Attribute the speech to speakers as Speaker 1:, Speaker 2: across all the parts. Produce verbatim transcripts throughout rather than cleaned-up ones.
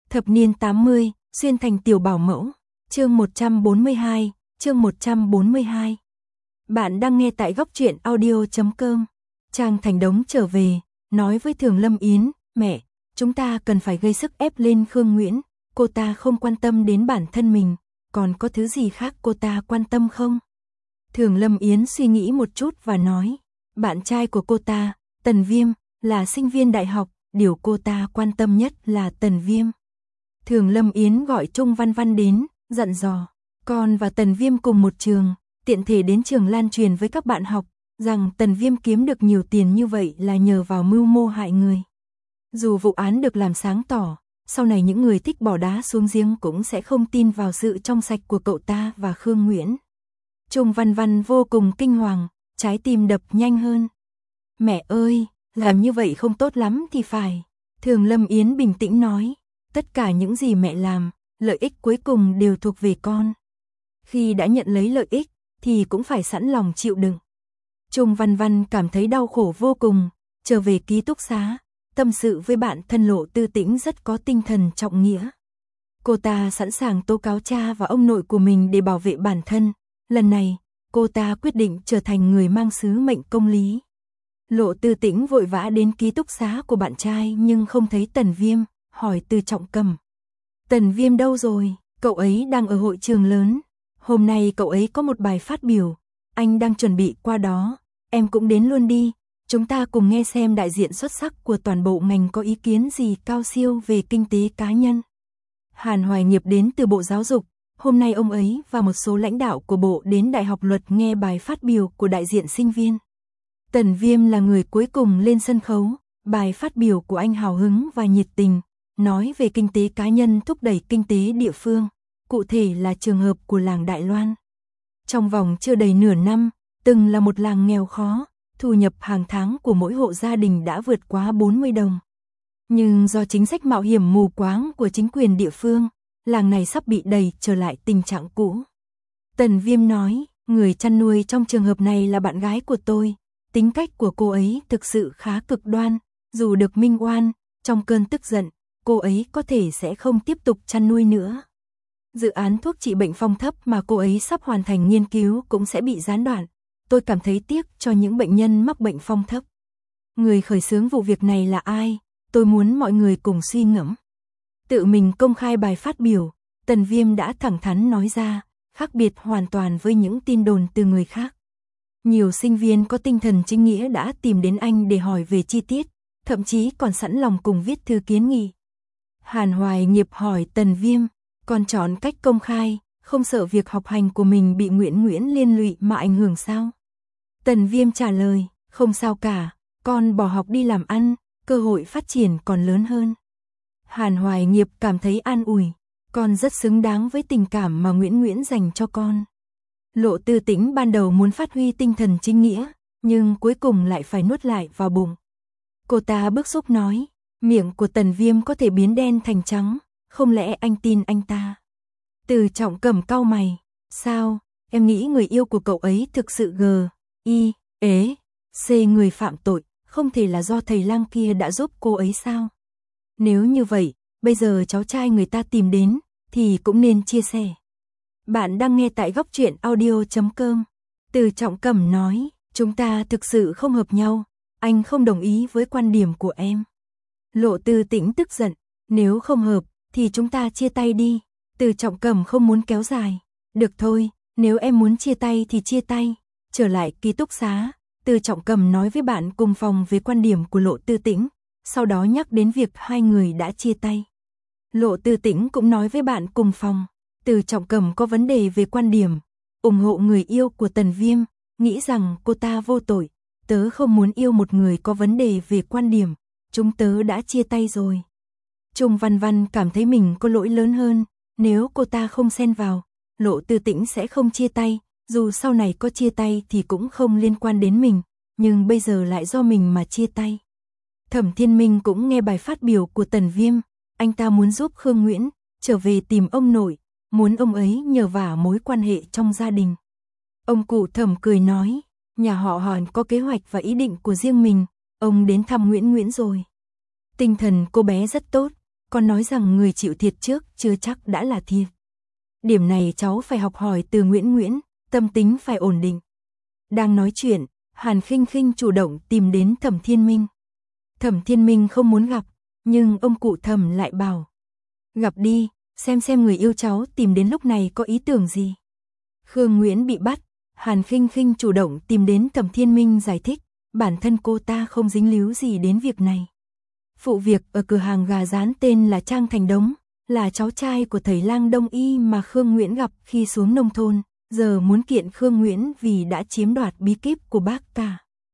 Speaker 1: Thập niên tám mươi, xuyên thành tiểu bảo mẫu. Chương một trăm bốn mươi hai, chương một trăm bốn mươi hai. Bạn đang nghe tại góc truyện audio chấm com. Trang Thành Đống trở về, nói với Thường Lâm Yến, mẹ, chúng ta cần phải gây sức ép lên Khương Nguyễn, cô ta không quan tâm đến bản thân mình, còn có thứ gì khác cô ta quan tâm không? Thường Lâm Yến suy nghĩ một chút và nói, bạn trai của cô ta, Tần Viêm, là sinh viên đại học, điều cô ta quan tâm nhất là Tần Viêm. Thường Lâm Yến gọi Trung Văn Văn đến, dặn dò, con và Tần Viêm cùng một trường, tiện thể đến trường lan truyền với các bạn học, rằng Tần Viêm kiếm được nhiều tiền như vậy là nhờ vào mưu mô hại người. Dù vụ án được làm sáng tỏ, sau này những người thích bỏ đá xuống giếng cũng sẽ không tin vào sự trong sạch của cậu ta và Khương Nguyễn. Trung Văn Văn vô cùng kinh hoàng, trái tim đập nhanh hơn. Mẹ ơi, làm như vậy không tốt lắm thì phải. Thường Lâm Yến bình tĩnh nói, tất cả những gì mẹ làm, lợi ích cuối cùng đều thuộc về con. Khi đã nhận lấy lợi ích, thì cũng phải sẵn lòng chịu đựng. Trung Văn Văn cảm thấy đau khổ vô cùng, trở về ký túc xá, tâm sự với bạn thân Lộ Tư Tĩnh rất có tinh thần trọng nghĩa. Cô ta sẵn sàng tố cáo cha và ông nội của mình để bảo vệ bản thân. Lần này, cô ta quyết định trở thành người mang sứ mệnh công lý. Lộ Tư Tĩnh vội vã đến ký túc xá của bạn trai nhưng không thấy Tần Viêm, hỏi Từ Trọng Cầm. Tần Viêm đâu rồi? Cậu ấy đang ở hội trường lớn. Hôm nay cậu ấy có một bài phát biểu. Anh đang chuẩn bị qua đó. Em cũng đến luôn đi. Chúng ta cùng nghe xem đại diện xuất sắc của toàn bộ ngành có ý kiến gì cao siêu về kinh tế cá nhân. Hàn Hoài Nghiệp đến từ Bộ Giáo dục. Hôm nay ông ấy và một số lãnh đạo của Bộ đến Đại học Luật nghe bài phát biểu của đại diện sinh viên. Tần Viêm là người cuối cùng lên sân khấu. Bài phát biểu của anh hào hứng và nhiệt tình, nói về kinh tế cá nhân thúc đẩy kinh tế địa phương, cụ thể là trường hợp của làng Đại Loan. Trong vòng chưa đầy nửa năm, từng là một làng nghèo khó, thu nhập hàng tháng của mỗi hộ gia đình đã vượt quá bốn mươi đồng. Nhưng do chính sách mạo hiểm mù quáng của chính quyền địa phương, làng này sắp bị đẩy trở lại tình trạng cũ. Tần Viêm nói, người chăn nuôi trong trường hợp này là bạn gái của tôi, tính cách của cô ấy thực sự khá cực đoan, dù được minh oan, trong cơn tức giận, cô ấy có thể sẽ không tiếp tục chăn nuôi nữa. Dự án thuốc trị bệnh phong thấp mà cô ấy sắp hoàn thành nghiên cứu cũng sẽ bị gián đoạn. Tôi cảm thấy tiếc cho những bệnh nhân mắc bệnh phong thấp. Người khởi xướng vụ việc này là ai? Tôi muốn mọi người cùng suy ngẫm. Tự mình công khai bài phát biểu, Tần Viêm đã thẳng thắn nói ra, khác biệt hoàn toàn với những tin đồn từ người khác. Nhiều sinh viên có tinh thần chính nghĩa đã tìm đến anh để hỏi về chi tiết, thậm chí còn sẵn lòng cùng viết thư kiến nghị. Hàn Hoài Nghiệp hỏi Tần Viêm, con chọn cách công khai, không sợ việc học hành của mình bị Nguyễn Nguyễn liên lụy mà ảnh hưởng sao? Tần Viêm trả lời, không sao cả, con bỏ học đi làm ăn, cơ hội phát triển còn lớn hơn. Hàn Hoài Nghiệp cảm thấy an ủi, con rất xứng đáng với tình cảm mà Nguyễn Nguyễn dành cho con. Lộ Tư Tĩnh ban đầu muốn phát huy tinh thần chính nghĩa, nhưng cuối cùng lại phải nuốt lại vào bụng. Cô ta bức xúc nói, miệng của Tần Viêm có thể biến đen thành trắng, không lẽ anh tin anh ta? Từ Trọng Cầm cau mày, sao, em nghĩ người yêu của cậu ấy thực sự gờ, y, ế, c người phạm tội, không thể là do thầy lang kia đã giúp cô ấy sao? Nếu như vậy, bây giờ cháu trai người ta tìm đến, thì cũng nên chia sẻ. Bạn đang nghe tại góc truyện audio chấm com. Từ Trọng Cầm nói, chúng ta thực sự không hợp nhau, anh không đồng ý với quan điểm của em. Lộ Tư Tĩnh tức giận, nếu không hợp, thì chúng ta chia tay đi. Từ Trọng Cầm không muốn kéo dài. Được thôi, nếu em muốn chia tay thì chia tay. Trở lại ký túc xá, Từ Trọng Cầm nói với bạn cùng phòng về quan điểm của Lộ Tư Tĩnh, sau đó nhắc đến việc hai người đã chia tay. Lộ Tư Tĩnh cũng nói với bạn cùng phòng, Từ Trọng Cầm có vấn đề về quan điểm, ủng hộ người yêu của Tần Viêm, nghĩ rằng cô ta vô tội, tớ không muốn yêu một người có vấn đề về quan điểm, chúng tớ đã chia tay rồi. Trung Văn Văn cảm thấy mình có lỗi lớn hơn, nếu cô ta không xen vào, Lộ Tư Tĩnh sẽ không chia tay, dù sau này có chia tay thì cũng không liên quan đến mình, nhưng bây giờ lại do mình mà chia tay. Thẩm Thiên Minh cũng nghe bài phát biểu của Tần Viêm, anh ta muốn giúp Khương Nguyễn trở về tìm ông nội, muốn ông ấy nhờ vả mối quan hệ trong gia đình. Ông cụ Thẩm cười nói, nhà họ Hàn có kế hoạch và ý định của riêng mình, ông đến thăm Nguyễn Nguyễn rồi. Tinh thần cô bé rất tốt, con nói rằng người chịu thiệt trước chưa chắc đã là thiệt. Điểm này cháu phải học hỏi từ Nguyễn Nguyễn, tâm tính phải ổn định. Đang nói chuyện, Hàn Khinh Khinh chủ động tìm đến Thẩm Thiên Minh. Thẩm Thiên Minh không muốn gặp, nhưng ông cụ Thẩm lại bảo. Gặp đi, xem xem người yêu cháu tìm đến lúc này có ý tưởng gì. Khương Nguyễn bị bắt, Hàn Khinh Khinh chủ động tìm đến Thẩm Thiên Minh giải thích, bản thân cô ta không dính líu gì đến việc này. Vụ việc ở cửa hàng gà rán tên là Trang Thành Đống, là cháu trai của thầy lang Đông Y mà Khương Nguyễn gặp khi xuống nông thôn, giờ muốn kiện Khương Nguyễn vì đã chiếm đoạt bí kíp của bác cả.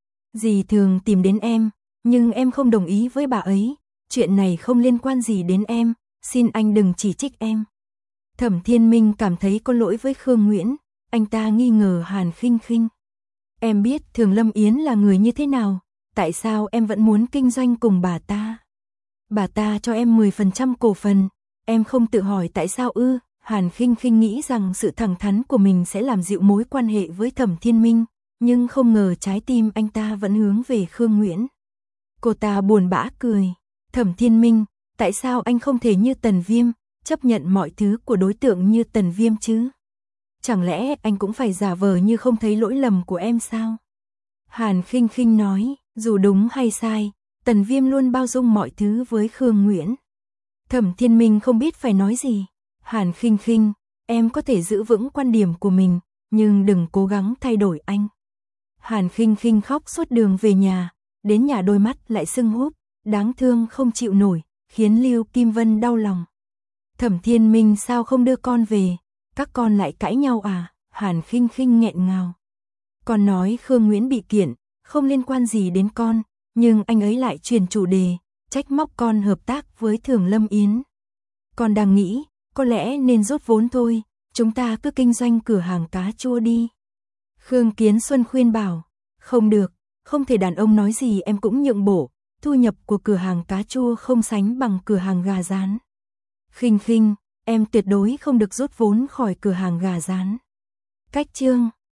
Speaker 1: Dì thường tìm đến em, nhưng em không đồng ý với bà ấy, chuyện này không liên quan gì đến em, xin anh đừng chỉ trích em. Thẩm Thiên Minh cảm thấy có lỗi với Khương Nguyễn, anh ta nghi ngờ Hàn Khinh Khinh. Em biết Thường Lâm Yến là người như thế nào, tại sao em vẫn muốn kinh doanh cùng bà ta? Bà ta cho em mười phần trăm cổ phần, em không tự hỏi tại sao ư? Hàn Khinh Khinh nghĩ rằng sự thẳng thắn của mình sẽ làm dịu mối quan hệ với Thẩm Thiên Minh, nhưng không ngờ trái tim anh ta vẫn hướng về Khương Nguyễn. Cô ta buồn bã cười, Thẩm Thiên Minh, tại sao anh không thể như Tần Viêm, chấp nhận mọi thứ của đối tượng như Tần Viêm chứ? Chẳng lẽ anh cũng phải giả vờ như không thấy lỗi lầm của em sao? Hàn Khinh Khinh nói, dù đúng hay sai, Tần Viêm luôn bao dung mọi thứ với Khương Nguyễn. Thẩm Thiên Minh không biết phải nói gì. Hàn Khinh Khinh, em có thể giữ vững quan điểm của mình, nhưng đừng cố gắng thay đổi anh. Hàn Khinh Khinh khóc suốt đường về nhà, đến nhà đôi mắt lại sưng húp, đáng thương không chịu nổi, khiến Lưu Kim Vân đau lòng. Thẩm Thiên Minh sao không đưa con về, các con lại cãi nhau à? Hàn Khinh Khinh nghẹn ngào. Con nói Khương Nguyễn bị kiện, không liên quan gì đến con, nhưng anh ấy lại chuyển chủ đề, trách móc con hợp tác với Thường Lâm Yến. Con đang nghĩ, có lẽ nên rút vốn thôi, chúng ta cứ kinh doanh cửa hàng cá chua đi. Khương Kiến Xuân khuyên bảo, không được, không thể đàn ông nói gì em cũng nhượng bộ, thu nhập của cửa hàng cá chua không sánh bằng cửa hàng gà rán. Khinh Khinh, em tuyệt đối không được rút vốn khỏi cửa hàng gà rán. Cách chương